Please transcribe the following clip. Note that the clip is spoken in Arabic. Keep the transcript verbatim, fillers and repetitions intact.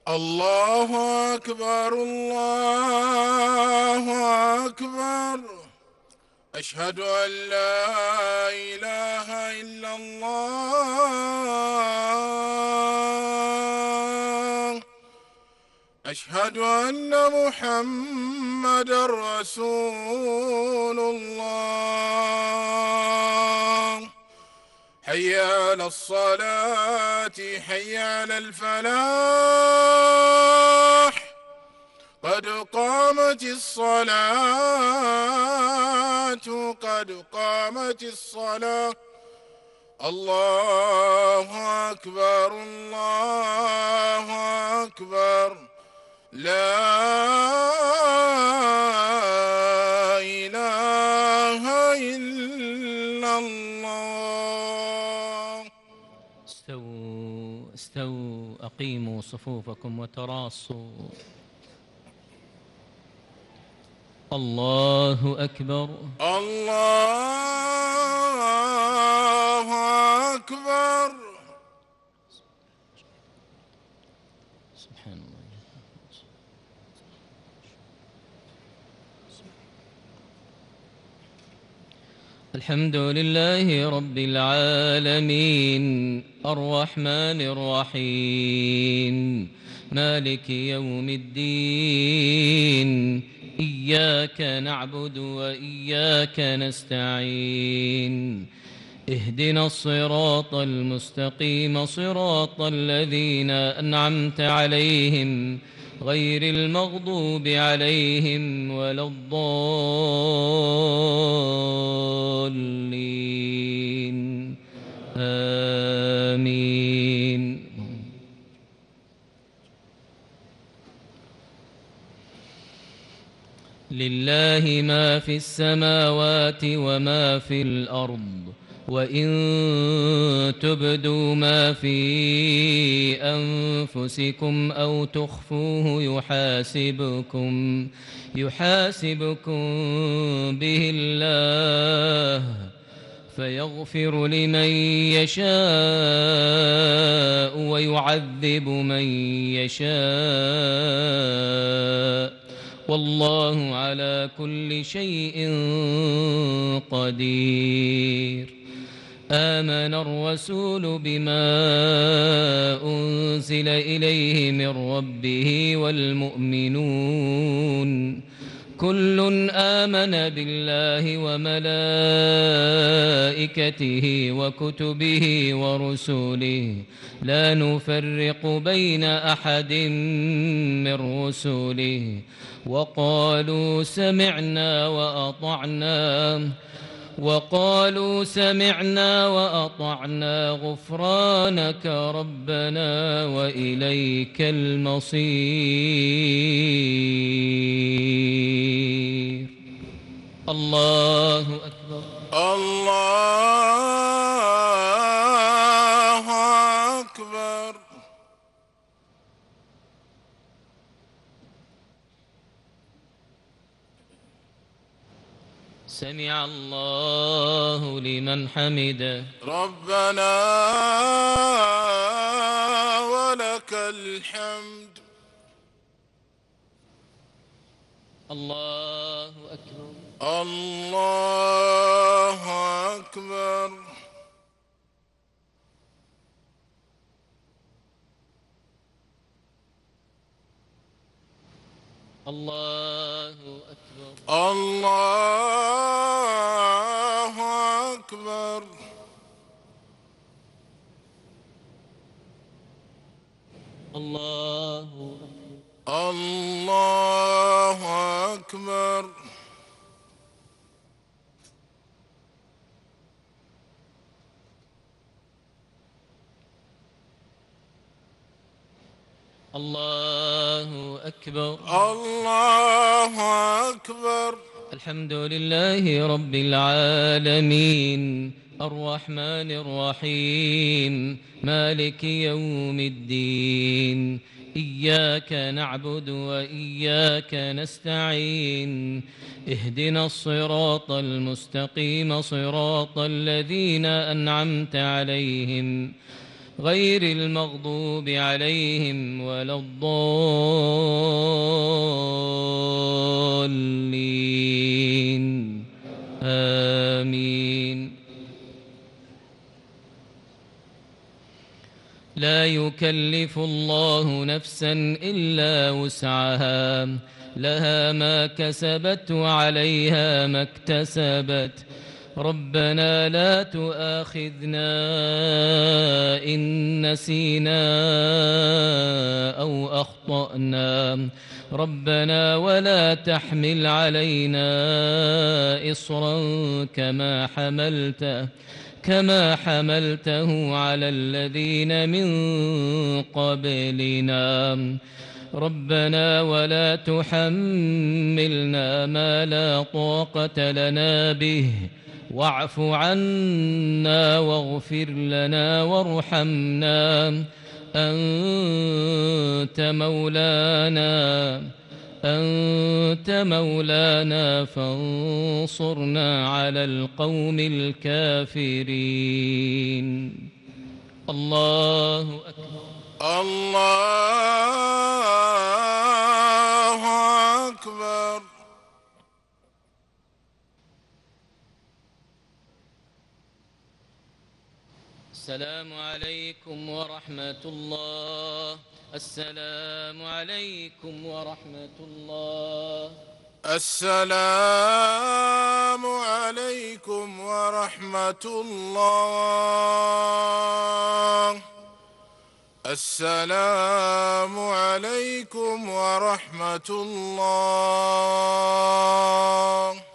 الله أكبر الله أكبر. أشهد أن لا إله إلا الله. أشهد أن محمدًا رسول الله. حي على الصلاة حي على الفلاح. قد قامت الصلاة قد قامت الصلاة. الله أكبر الله أكبر. لا إله إلا الله. استووا استووا أقيموا صفوفكم وتراصوا. الله أكبر الله أكبر. سبحان الله. الحمد لله رب العالمين الرحمن الرحيم مالك يوم الدين. إياك نعبد وإياك نستعين. اهدنا الصراط المستقيم صراط الذين أنعمت عليهم غير المغضوب عليهم ولا الضالين. آمين. لله ما في السماوات وما في الأرض وإن تبدوا ما في أنفسكم أو تخفوه يحاسبكم يحاسبكم به الله فيغفر لمن يشاء ويعذب من يشاء والله على كل شيء قدير. آمن الرسول بما أنزل إليه من ربه والمؤمنون كل آمن بالله وملائكته وكتبه ورسله لا نفرق بين أحد من رسله وقالوا سمعنا وأطعنا وقالوا سمعنا وأطعنا غفرانك ربنا وإليك المصير. الله أكبر الله أكبر. سمع الله لمن حمده. ربنا ولك الحمد. الله أكبر الله أكبر. الله أكبر الله أكبر. الله الله أكبر. الله أكبر. الله أكبر. الحمد لله رب العالمين الرحمن الرحيم مالك يوم الدين. إياك نعبد وإياك نستعين. اهدنا الصراط المستقيم صراط الذين أنعمت عليهم غير المغضوب عليهم ولا الضالين آمين. لا يكلف الله نفسا إلا وسعها، لها ما كسبت وعليها ما اكتسبت. ربنا لا تؤاخذنا إن نسينا أو أخطأنا، ربنا ولا تحمل علينا إصرا كما حملته كما حملته على الذين من قبلنا. ربنا ولا تحملنا ما لا طاقة لنا به، واعف عنا واغفر لنا وارحمنا، أنت مولانا أنت مولانا فانصرنا على القوم الكافرين. الله أكبر. الله أكبر. السلام عليكم ورحمة الله. السلام عليكم ورحمة الله. السلام عليكم ورحمة الله. السلام عليكم ورحمة الله.